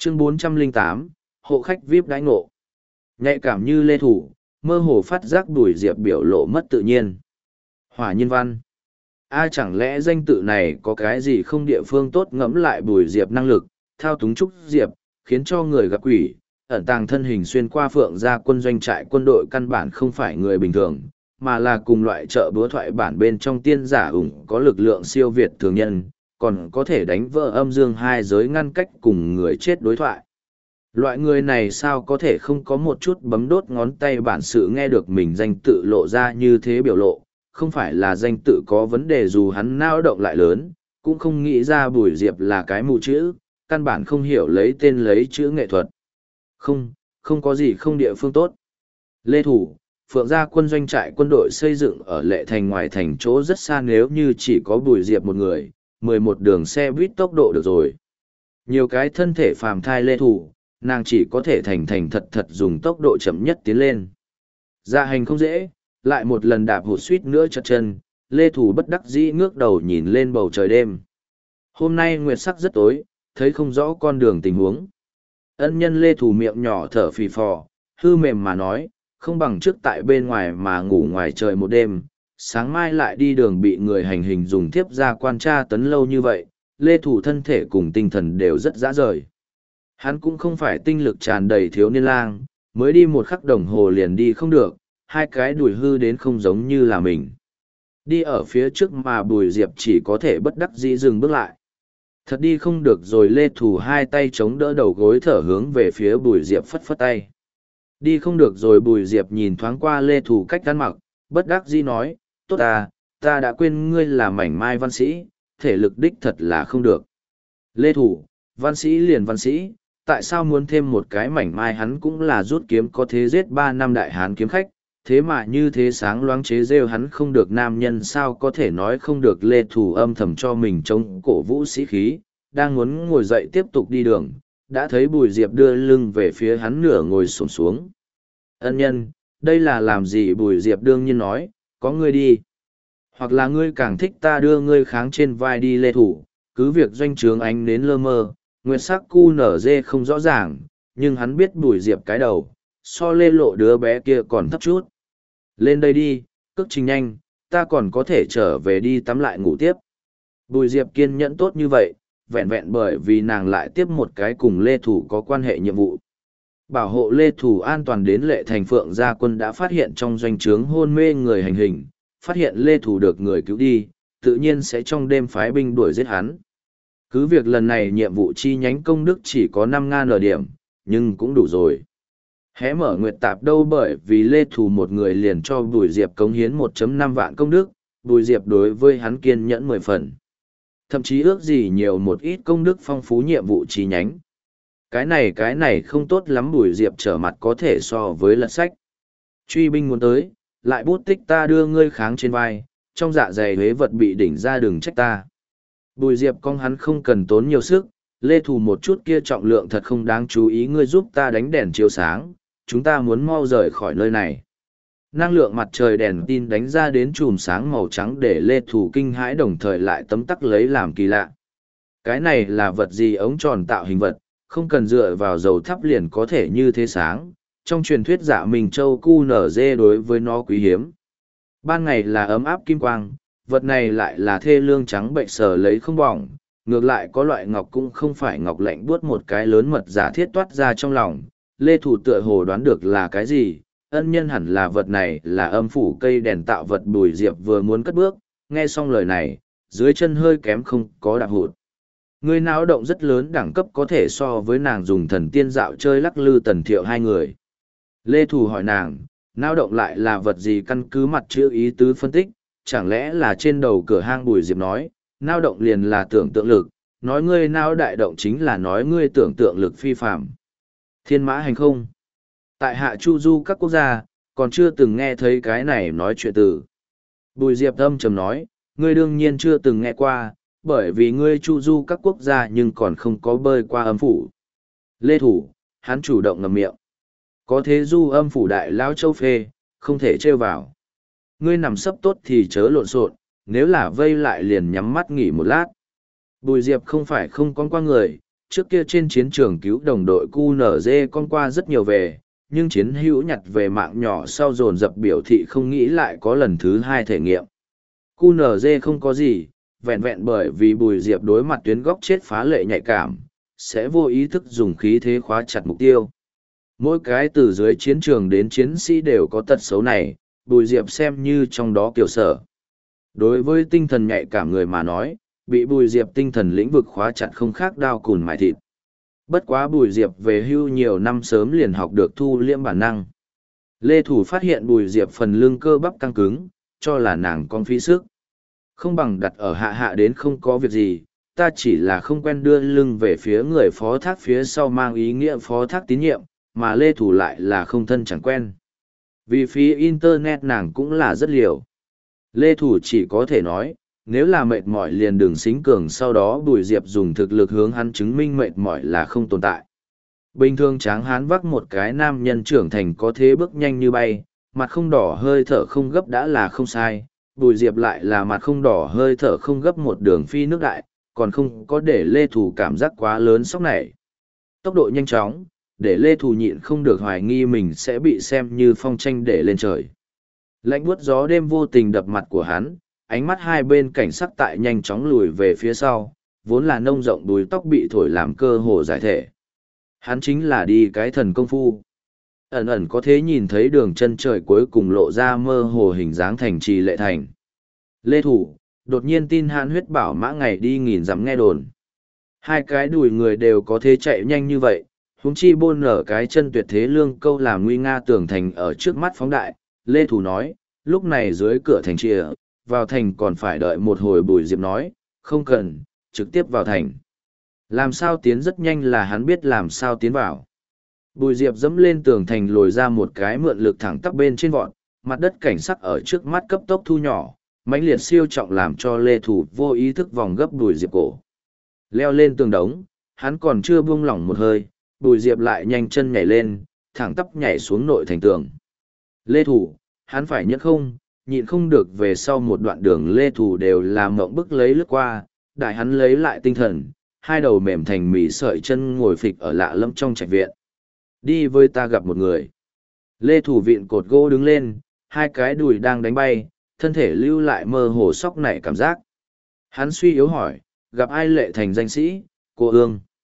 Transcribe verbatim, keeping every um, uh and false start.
Chương bốn trăm lẻ tám, hộ khách vi ai pi đãi ngộ. Nhạy cảm như Lê Thủ, mơ hồ phát giác Bùi Diệp biểu lộ mất tự nhiên. Hỏa Nhiên Văn. A chẳng lẽ danh tự này có cái gì không địa phương tốt ngẫm lại Bùi Diệp năng lực, thao túng trúc Diệp, khiến cho người gặp quỷ, ẩn tàng thân hình xuyên qua phượng ra quân doanh trại quân đội căn bản không phải người bình thường, mà là cùng loại trợ búa thoại bản bên trong tiên giả ủng có lực lượng siêu việt thường nhân, còn có thể đánh vỡ âm dương hai giới ngăn cách cùng người chết đối thoại. Loại người này sao có thể không có một chút bấm đốt ngón tay bản sự nghe được mình danh tự lộ ra như thế biểu lộ, không phải là danh tự có vấn đề dù hắn nao động lại lớn, cũng không nghĩ ra Bùi Diệp là cái mù chữ, căn bản không hiểu lấy tên lấy chữ nghệ thuật. Không, không có gì không địa phương tốt. Lê Thủ, Phượng gia quân doanh trại quân đội xây dựng ở Lệ Thành ngoài thành chỗ rất xa, nếu như chỉ có Bùi Diệp một người, mười một đường xe buýt tốc độ được rồi. Nhiều cái thân thể phàm thai Lê Thủ, nàng chỉ có thể thành thành thật thật dùng tốc độ chậm nhất tiến lên. Dạ hành không dễ, lại một lần đạp hụt suýt nữa chật chân, Lê Thủ bất đắc dĩ ngước đầu nhìn lên bầu trời đêm. Hôm nay nguyệt sắc rất tối, thấy không rõ con đường tình huống. Ân nhân Lê Thủ miệng nhỏ thở phì phò, hư mềm mà nói, không bằng trước tại bên ngoài mà ngủ ngoài trời một đêm, sáng mai lại đi đường bị người hành hình dùng tiếp ra quan tra tấn lâu như vậy, Lê Thủ thân thể cùng tinh thần đều rất dã rời. Hắn cũng không phải tinh lực tràn đầy thiếu niên lang, mới đi một khắc đồng hồ liền đi không được, hai cái đùi hư đến không giống như là mình. Đi ở phía trước mà Bùi Diệp chỉ có thể bất đắc dĩ dừng bước lại. Thật đi không được rồi, Lê Thủ hai tay chống đỡ đầu gối thở hướng về phía Bùi Diệp phất phất tay. Đi không được rồi, Bùi Diệp nhìn thoáng qua Lê Thủ cách ăn mặc, bất đắc dĩ nói, tốt à, ta đã quên ngươi là mảnh mai văn sĩ, thể lực đích thật là không được. Lê Thủ, văn sĩ liền văn sĩ, tại sao muốn thêm một cái mảnh mai? Hắn cũng là rút kiếm có thế giết ba năm đại hán kiếm khách, thế mà như thế sáng loáng chế rêu hắn không được, nam nhân sao có thể nói không được. Lê Thủ âm thầm cho mình chống cổ vũ sĩ khí, đang muốn ngồi dậy tiếp tục đi đường, đã thấy Bùi Diệp đưa lưng về phía hắn, nửa ngồi xổm xuống. Ân nhân, đây là làm gì? Bùi Diệp đương nhiên nói, có ngươi đi. Hoặc là ngươi càng thích ta đưa ngươi kháng trên vai đi. Lê Thủ, cứ việc doanh trướng ánh đến lơ mơ, nguyệt sắc cu nở dê không rõ ràng, nhưng hắn biết Bùi Diệp cái đầu, so Lê Lộ đứa bé kia còn thấp chút. Lên đây đi, cước trình nhanh, ta còn có thể trở về đi tắm lại ngủ tiếp. Bùi Diệp kiên nhẫn tốt như vậy, vẹn vẹn bởi vì nàng lại tiếp một cái cùng Lê Thủ có quan hệ nhiệm vụ. Bảo hộ Lê Thủ an toàn đến Lệ Thành, Phượng gia quân đã phát hiện trong doanh trướng hôn mê người hành hình, phát hiện Lê Thủ được người cứu đi, tự nhiên sẽ trong đêm phái binh đuổi giết hắn. Cứ việc lần này nhiệm vụ chi nhánh công đức chỉ có năm ngàn ở điểm, nhưng cũng đủ rồi. Hé mở nguyệt tạp đâu, bởi vì Lê Thủ một người liền cho Bùi Diệp cống hiến một phẩy năm vạn công đức, Bùi Diệp đối với hắn kiên nhẫn mười phần. Thậm chí ước gì nhiều một ít công đức phong phú nhiệm vụ chi nhánh. Cái này cái này không tốt lắm, Bùi Diệp trở mặt có thể so với lật sách. Truy binh muốn tới, lại bút tích ta đưa ngươi kháng trên vai, trong dạ dày huế vật bị đỉnh ra đừng trách ta. Bùi Diệp con hắn không cần tốn nhiều sức, Lê Thủ một chút kia trọng lượng thật không đáng chú ý, ngươi giúp ta đánh đèn chiếu sáng, chúng ta muốn mau rời khỏi nơi này. Năng lượng mặt trời đèn tin đánh ra đến chùm sáng màu trắng để Lê Thủ kinh hãi, đồng thời lại tấm tắc lấy làm kỳ lạ. Cái này là vật gì? Ống tròn tạo hình vật, không cần dựa vào dầu thắp liền có thể như thế sáng. Trong truyền thuyết Dạ Minh Châu cu nở dê đối với nó quý hiếm. Ban ngày là ấm áp kim quang, vật này lại là thê lương trắng bệnh sờ lấy không bỏng, ngược lại có loại ngọc cũng không phải ngọc lạnh buốt, một cái lớn mật giả thiết toát ra trong lòng. Lê Thủ tựa hồ đoán được là cái gì, ân nhân hẳn là vật này là âm phủ cây đèn tạo vật. Bùi Diệp vừa muốn cất bước, nghe xong lời này, dưới chân hơi kém không có đạp hụt. Người náo động rất lớn, đẳng cấp có thể so với nàng dùng thần tiên dạo chơi lắc lư Tần Thiệu hai người. Lê Thủ hỏi nàng, náo động lại là vật gì? Căn cứ mặt chữ ý tứ phân tích, chẳng lẽ là trên đầu cửa hang? Bùi Diệp nói, náo động liền là tưởng tượng lực, nói ngươi náo đại động chính là nói ngươi tưởng tượng lực phi phạm. Thiên mã hành không. Tại hạ chu du các quốc gia, còn chưa từng nghe thấy cái này nói chuyện từ. Bùi Diệp âm trầm nói, ngươi đương nhiên chưa từng nghe qua, bởi vì ngươi chu du các quốc gia nhưng còn không có bơi qua âm phủ. Lê Thủ, hắn chủ động ngậm miệng. Có thế du âm phủ đại lão châu phê, không thể trêu vào. Ngươi nằm sấp tốt thì chớ lộn xộn, nếu là vây lại liền nhắm mắt nghỉ một lát. Bùi Diệp không phải không con qua người, Trước kia trên chiến trường cứu đồng đội cu nở dê con qua rất nhiều về, nhưng chiến hữu nhặt về mạng nhỏ sau dồn dập biểu thị không nghĩ lại có lần thứ hai thể nghiệm. cu nở dê không có gì, vẹn vẹn bởi vì Bùi Diệp đối mặt tuyến góc chết phá lệ nhạy cảm, sẽ vô ý thức dùng khí thế khóa chặt mục tiêu. Mỗi cái từ dưới chiến trường đến chiến sĩ đều có tật xấu này, Bùi Diệp xem như trong đó kiểu sở. Đối với tinh thần nhạy cảm người mà nói, bị Bùi Diệp tinh thần lĩnh vực khóa chặt không khác đao cùn mài thịt. Bất quá Bùi Diệp về hưu nhiều năm sớm liền học được thu liễm bản năng. Lê Thủ phát hiện Bùi Diệp phần lưng cơ bắp căng cứng, cho là nàng con phí sức. Không bằng đặt ở hạ hạ đến không có việc gì, ta chỉ là không quen đưa lưng về phía người phó thác phía sau mang ý nghĩa phó thác tín nhiệm, mà Lê Thủ lại là không thân chẳng quen. Vì phí Internet nàng cũng là rất liều. Lê Thủ chỉ có thể nói, nếu là mệt mỏi liền đừng xính cường, sau đó Bùi Diệp dùng thực lực hướng hắn chứng minh mệt mỏi là không tồn tại. Bình thường Tráng Hán vác một cái nam nhân trưởng thành có thế bước nhanh như bay, mặt không đỏ hơi thở không gấp đã là không sai. Bùi Diệp lại là mặt không đỏ hơi thở không gấp một đường phi nước đại, còn không có để Lê Thủ cảm giác quá lớn sốc này. Tốc độ nhanh chóng, để Lê Thủ nhịn không được hoài nghi mình sẽ bị xem như phong tranh để lên trời. Lạnh buốt gió đêm vô tình đập mặt của hắn, ánh mắt hai bên cảnh sắc tại nhanh chóng lùi về phía sau, vốn là nông rộng đuôi tóc bị thổi làm cơ hồ giải thể. Hắn chính là đi cái thần công phu. Ẩn ẩn có thế nhìn thấy đường chân trời cuối cùng lộ ra mơ hồ hình dáng thành trì lệ thành. Lê Thủ, đột nhiên tin hãn huyết bảo mã ngày đi nghìn dặm nghe đồn. Hai cái đùi người đều có thế chạy nhanh như vậy, huống chi bôn nở cái chân tuyệt thế lương câu làm nguy nga tường thành ở trước mắt phóng đại. Lê Thủ nói, lúc này dưới cửa thành trìa, vào thành còn phải đợi một hồi. Bùi Diệp nói, không cần, trực tiếp vào thành. Làm sao tiến rất nhanh là hắn biết làm sao tiến vào. Bùi Diệp dẫm lên tường thành lồi ra một cái mượn lực thẳng tắp bên trên vọt, mặt đất cảnh sắc ở trước mắt cấp tốc thu nhỏ, mãnh liệt siêu trọng làm cho Lê Thủ vô ý thức vòng gấp Bùi Diệp cổ. Leo lên tường đống, hắn còn chưa buông lỏng một hơi, Bùi Diệp lại nhanh chân nhảy lên, thẳng tắp nhảy xuống nội thành tường. Lê Thủ, hắn phải nhất không, nhịn không được về sau một đoạn đường Lê Thủ đều làm mộng bức lấy lướt qua, đại hắn lấy lại tinh thần, hai đầu mềm thành mỉ sợi chân ngồi phịch ở lạ lẫm trong trạch viện. Đi với ta gặp một người. Lê Thủ vịn cột gỗ đứng lên, hai cái đùi đang đánh bay, thân thể lưu lại mơ hồ sóc nảy cảm giác. Hắn suy yếu hỏi, gặp ai Lệ Thành danh sĩ, cô Ương.